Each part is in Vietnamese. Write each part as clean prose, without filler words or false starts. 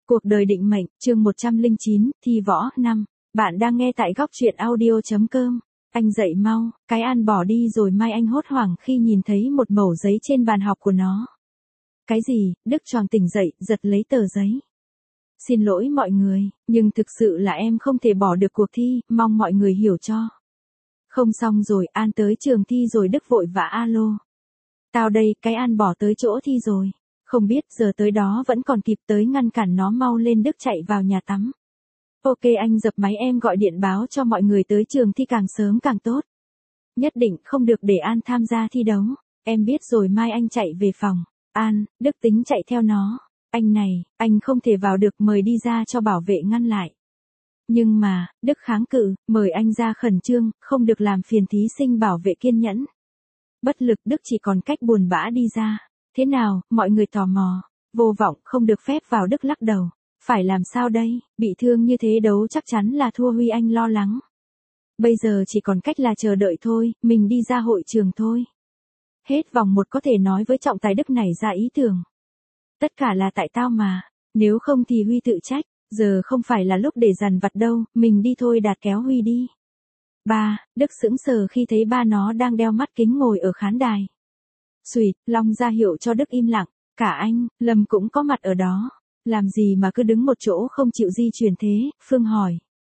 Cuộc đời định mệnh, chương 109, thi võ, 5. Bạn đang nghe tại góc truyện audio.com. Anh dậy mau, cái An bỏ đi rồi. Mai Anh hốt hoảng khi nhìn thấy một mẩu giấy trên bàn học của nó. Cái gì? Đức choàng tỉnh dậy, giật lấy tờ giấy. Xin lỗi mọi người, nhưng thực sự là em không thể bỏ được cuộc thi, mong mọi người hiểu cho. Không xong rồi, An tới trường thi rồi. Đức vội vã alo. Tao đây, cái An bỏ tới chỗ thi rồi. Không biết giờ tới đó vẫn còn kịp tới ngăn cản nó mau lên. Đức chạy vào nhà tắm. Ok anh dập máy, em gọi điện báo cho mọi người tới trường thi càng sớm càng tốt. Nhất định không được để An tham gia thi đấu. Em biết rồi. Mai Anh chạy về phòng. An, Đức tính chạy theo nó. Anh này, anh không thể vào được, mời đi ra cho bảo vệ ngăn lại. Nhưng mà, Đức kháng cự, mời anh ra khẩn trương, không được làm phiền thí sinh. Bảo vệ kiên nhẫn. Bất lực, Đức chỉ còn cách buồn bã đi ra. Thế nào, mọi người tò mò. Vô vọng, không được phép vào. Đức lắc đầu. Phải làm sao đây, bị thương như thế đấu chắc chắn là thua. Huy Anh lo lắng. Bây giờ chỉ còn cách là chờ đợi thôi, mình đi ra hội trường thôi. Hết vòng 1 có thể nói với trọng tài. Đức nảy ra ý tưởng. Tất cả là tại tao mà, nếu không thì Huy tự trách, giờ không phải là lúc để dằn vặt đâu, mình đi thôi. Đạt kéo Huy đi. Ba, Đức sững sờ khi thấy ba nó đang đeo mắt kính ngồi ở khán đài. Xuỵt, Long ra hiệu cho Đức im lặng. Cả anh, Lâm cũng có mặt ở đó. Làm gì mà cứ đứng một chỗ không chịu di chuyển thế? Phương hỏi.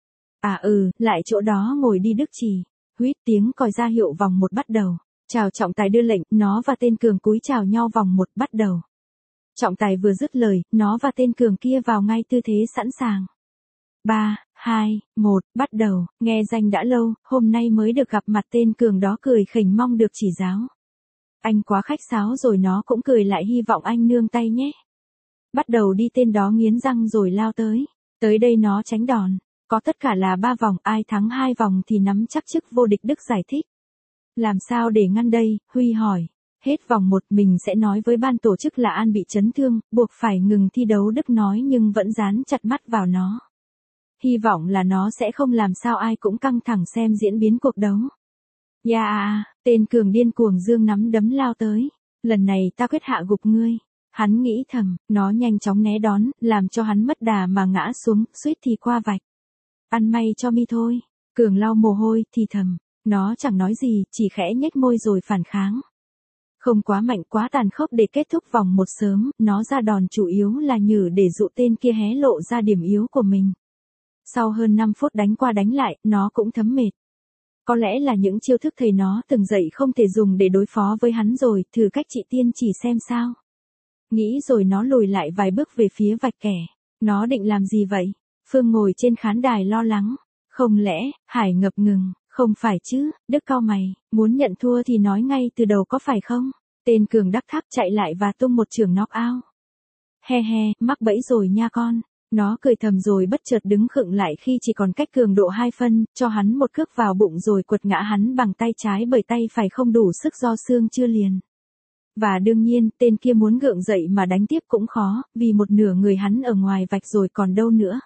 Lại chỗ đó ngồi đi. Đức chỉ. Huýt tiếng còi ra hiệu vòng 1 bắt đầu. Chào. Trọng tài đưa lệnh, nó và tên Cường cúi chào nhau. Vòng 1 bắt đầu. Trọng tài vừa dứt lời, nó và tên Cường kia vào ngay tư thế sẵn sàng. 3, 2, 1, bắt đầu. Nghe danh đã lâu, hôm nay mới được gặp mặt. Tên Cường đó cười khỉnh mong được chỉ giáo. Anh quá khách sáo rồi. Nó cũng cười lại, hy vọng anh nương tay nhé. Bắt đầu đi. Tên đó nghiến răng rồi lao tới. Tới đây nó tránh đòn. Có tất cả là 3 vòng, ai thắng 2 vòng thì nắm chắc chức vô địch. Đức giải thích. Làm sao để ngăn đây? Huy hỏi. Hết vòng 1 mình sẽ nói với ban tổ chức là An bị chấn thương, buộc phải ngừng thi đấu. Đức nói nhưng vẫn dán chặt mắt vào nó. Hy vọng là nó sẽ không làm sao. Ai cũng căng thẳng xem diễn biến cuộc đấu. Tên Cường điên cuồng giương nắm đấm lao tới. Lần này ta quyết hạ gục ngươi. Hắn nghĩ thầm, nó nhanh chóng né đón, làm cho hắn mất đà mà ngã xuống, suýt thì qua vạch. Ăn may cho mi thôi. Cường lau mồ hôi, thì thầm. Nó chẳng nói gì, chỉ khẽ nhếch môi rồi phản kháng. Không quá mạnh quá tàn khốc để kết thúc vòng 1 sớm, nó ra đòn chủ yếu là nhử để dụ tên kia hé lộ ra điểm yếu của mình. Sau hơn 5 phút đánh qua đánh lại, nó cũng thấm mệt. Có lẽ là những chiêu thức thầy nó từng dạy không thể dùng để đối phó với hắn rồi. Thử cách chị tiên chỉ xem sao. Nghĩ rồi nó lùi lại vài bước về phía vạch kẻ. Nó định làm gì vậy? Phương ngồi trên khán đài lo lắng. Không lẽ, Hải ngập ngừng. Không phải chứ, Đức cau mày. Muốn nhận thua thì nói ngay từ đầu có phải không? Tên Cường đắc thác chạy lại và tung một chưởng knock out. He, mắc bẫy rồi nha con. Nó cười thầm rồi bất chợt đứng khựng lại khi chỉ còn cách Cường độ 2 phân, cho hắn một cước vào bụng rồi quật ngã hắn bằng tay trái bởi tay phải không đủ sức do xương chưa liền. Và đương nhiên, tên kia muốn gượng dậy mà đánh tiếp cũng khó, vì một nửa người hắn ở ngoài vạch rồi còn đâu nữa.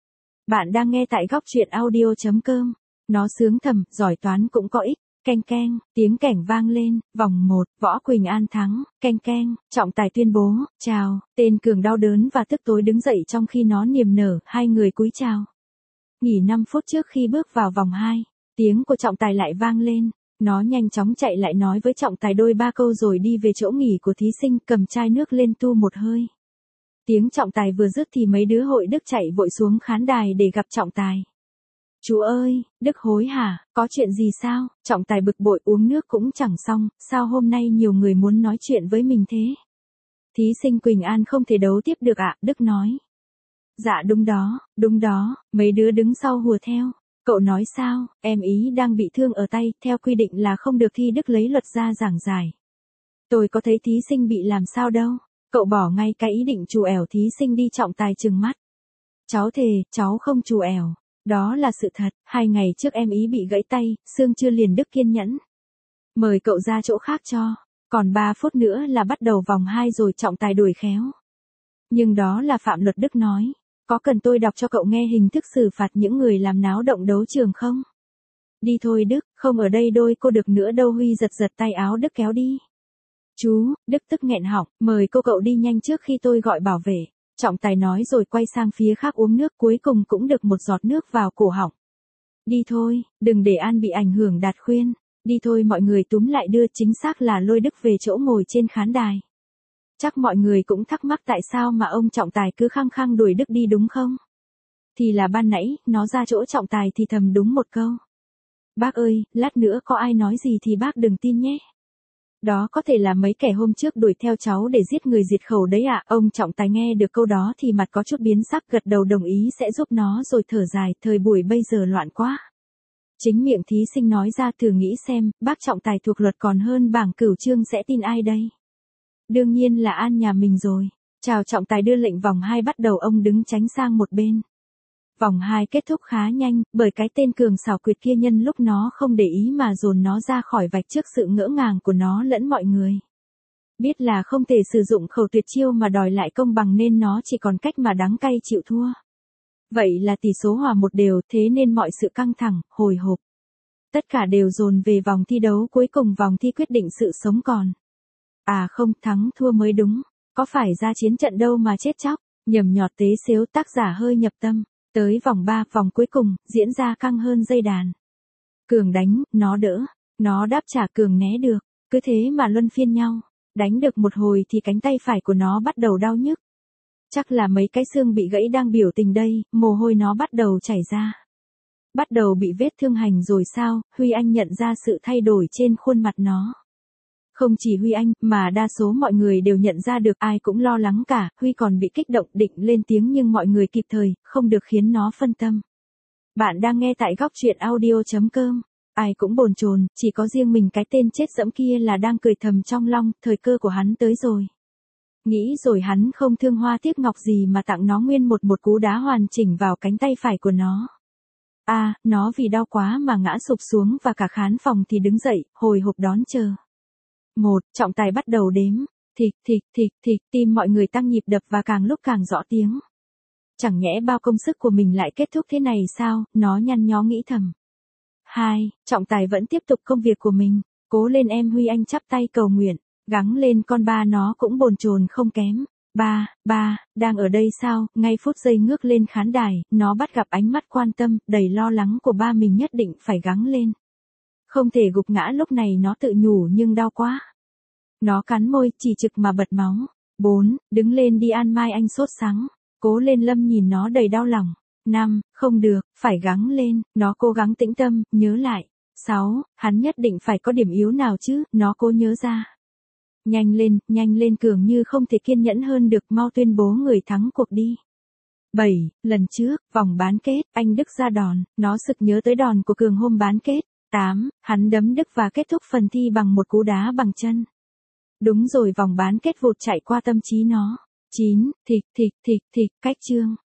Bạn đang nghe tại góc truyện audio.com. Nó sướng thầm, giỏi toán cũng có ích. Keng keng, tiếng kẻng vang lên. Vòng 1, Võ Quỳnh An thắng. Keng keng, trọng tài tuyên bố. Chào. Tên Cường đau đớn và tức tối đứng dậy trong khi nó niềm nở. Hai người cúi chào. Nghỉ 5 phút trước khi bước vào vòng 2. Tiếng của trọng tài lại vang lên. Nó nhanh chóng chạy lại nói với trọng tài đôi 3 câu rồi đi về chỗ nghỉ của thí sinh, cầm chai nước lên tu một hơi. Tiếng trọng tài vừa dứt thì mấy đứa hội Đức chạy vội xuống khán đài để gặp trọng tài. Chú ơi, Đức hối hả, có chuyện gì sao? Trọng tài bực bội, uống nước cũng chẳng xong, sao hôm nay nhiều người muốn nói chuyện với mình thế? Thí sinh Quỳnh An không thể đấu tiếp được ạ, Đức nói. Dạ đúng đó, mấy đứa đứng sau hùa theo. Cậu nói sao, em ý đang bị thương ở tay, theo quy định là không được thi. Đức lấy luật ra giảng giải. Tôi có thấy thí sinh bị làm sao đâu, cậu bỏ ngay cái ý định trù ẻo thí sinh đi. Trọng tài trừng mắt. Cháu thề, cháu không trù ẻo. Đó là sự thật, 2 ngày trước em ý bị gãy tay, xương chưa liền. Đức kiên nhẫn. Mời cậu ra chỗ khác cho. Còn 3 phút nữa là bắt đầu vòng 2 rồi. Trọng tài đuổi khéo. Nhưng đó là phạm luật. Đức nói. Có cần tôi đọc cho cậu nghe hình thức xử phạt những người làm náo động đấu trường không? Đi thôi Đức, không ở đây đôi cô được nữa đâu. Huy giật tay áo Đức kéo đi. Chú, Đức tức nghẹn họng, mời cô cậu đi nhanh trước khi tôi gọi bảo vệ. Trọng tài nói rồi quay sang phía khác uống nước, cuối cùng cũng được một giọt nước vào cổ họng. Đi thôi, đừng để An bị ảnh hưởng, Đạt khuyên. Đi thôi, mọi người túm lại đưa, chính xác là lôi Đức về chỗ ngồi trên khán đài. Chắc mọi người cũng thắc mắc tại sao mà ông trọng tài cứ khăng khăng đuổi Đức đi đúng không? Thì là ban nãy, nó ra chỗ trọng tài thì thầm đúng một câu. Bác ơi, lát nữa có ai nói gì thì bác đừng tin nhé. Đó có thể là mấy kẻ hôm trước đuổi theo cháu để giết người diệt khẩu đấy ạ. Ông trọng tài nghe được câu đó thì mặt có chút biến sắc, gật đầu đồng ý sẽ giúp nó rồi thở dài, thời buổi bây giờ loạn quá. Chính miệng thí sinh nói ra, thử nghĩ xem, bác trọng tài thuộc luật còn hơn bảng cửu chương sẽ tin ai đây? Đương nhiên là An nhà mình rồi. Chào, trọng tài đưa lệnh vòng 2 bắt đầu, ông đứng tránh sang một bên. Vòng 2 kết thúc khá nhanh, bởi cái tên cường xảo quyệt kia nhân lúc nó không để ý mà dồn nó ra khỏi vạch trước sự ngỡ ngàng của nó lẫn mọi người. Biết là không thể sử dụng khẩu tuyệt chiêu mà đòi lại công bằng nên nó chỉ còn cách mà đắng cay chịu thua. Vậy là tỷ số hòa 1-1, thế nên mọi sự căng thẳng, hồi hộp, tất cả đều dồn về vòng thi đấu cuối cùng, vòng thi quyết định sự sống còn. À không, thắng thua mới đúng, có phải ra chiến trận đâu mà chết chóc, nhầm nhọt tế xếu, tác giả hơi nhập tâm. Tới vòng 3, vòng cuối cùng, diễn ra căng hơn dây đàn. Cường đánh, nó đỡ, nó đáp trả, Cường né được, cứ thế mà luân phiên nhau. Đánh được một hồi thì cánh tay phải của nó bắt đầu đau nhức. Chắc là mấy cái xương bị gãy đang biểu tình đây, mồ hôi nó bắt đầu chảy ra. Bắt đầu bị vết thương hành rồi sao? Huy Anh nhận ra sự thay đổi trên khuôn mặt nó. Không chỉ Huy Anh, mà đa số mọi người đều nhận ra được, ai cũng lo lắng cả, Huy còn bị kích động định lên tiếng nhưng mọi người kịp thời, không được khiến nó phân tâm. Bạn đang nghe tại góc truyện audio.com. Ai cũng bồn chồn, chỉ có riêng mình cái tên chết dẫm kia là đang cười thầm trong lòng, thời cơ của hắn tới rồi. Nghĩ rồi hắn không thương hoa tiếc ngọc gì mà tặng nó nguyên một cú đá hoàn chỉnh vào cánh tay phải của nó. Nó vì đau quá mà ngã sụp xuống và cả khán phòng thì đứng dậy, hồi hộp đón chờ. 1, trọng tài bắt đầu đếm. Thịch thịch thịch thịch, tim mọi người tăng nhịp đập và càng lúc càng rõ tiếng. Chẳng nhẽ bao công sức của mình lại kết thúc thế này sao, nó nhăn nhó nghĩ thầm. 2, trọng tài vẫn tiếp tục công việc của mình. Cố lên em, Huy Anh chắp tay cầu nguyện. Gắng lên con ba, nó cũng bồn chồn không kém. Ba, đang ở đây sao? Ngay phút giây ngước lên khán đài, nó bắt gặp ánh mắt quan tâm, đầy lo lắng của ba mình, nhất định phải gắng lên. Không thể gục ngã, lúc này nó tự nhủ nhưng đau quá. Nó cắn môi, chỉ trực mà bật máu. 4, đứng lên đi An, mai anh sốt sắng. Cố lên, Lâm nhìn nó đầy đau lòng. 5, không được, phải gắng lên, nó cố gắng tĩnh tâm, nhớ lại. 6, hắn nhất định phải có điểm yếu nào chứ, nó cố nhớ ra. Nhanh lên, Cường như không thể kiên nhẫn hơn được, mau tuyên bố người thắng cuộc đi. 7, lần trước, vòng bán kết, anh Đức ra đòn, nó sực nhớ tới đòn của Cường hôm bán kết. 8, hắn đấm Đức và kết thúc phần thi bằng một cú đá bằng chân. Đúng rồi, vòng bán kết vụt chạy qua tâm trí nó. 9, thịch, cách chương.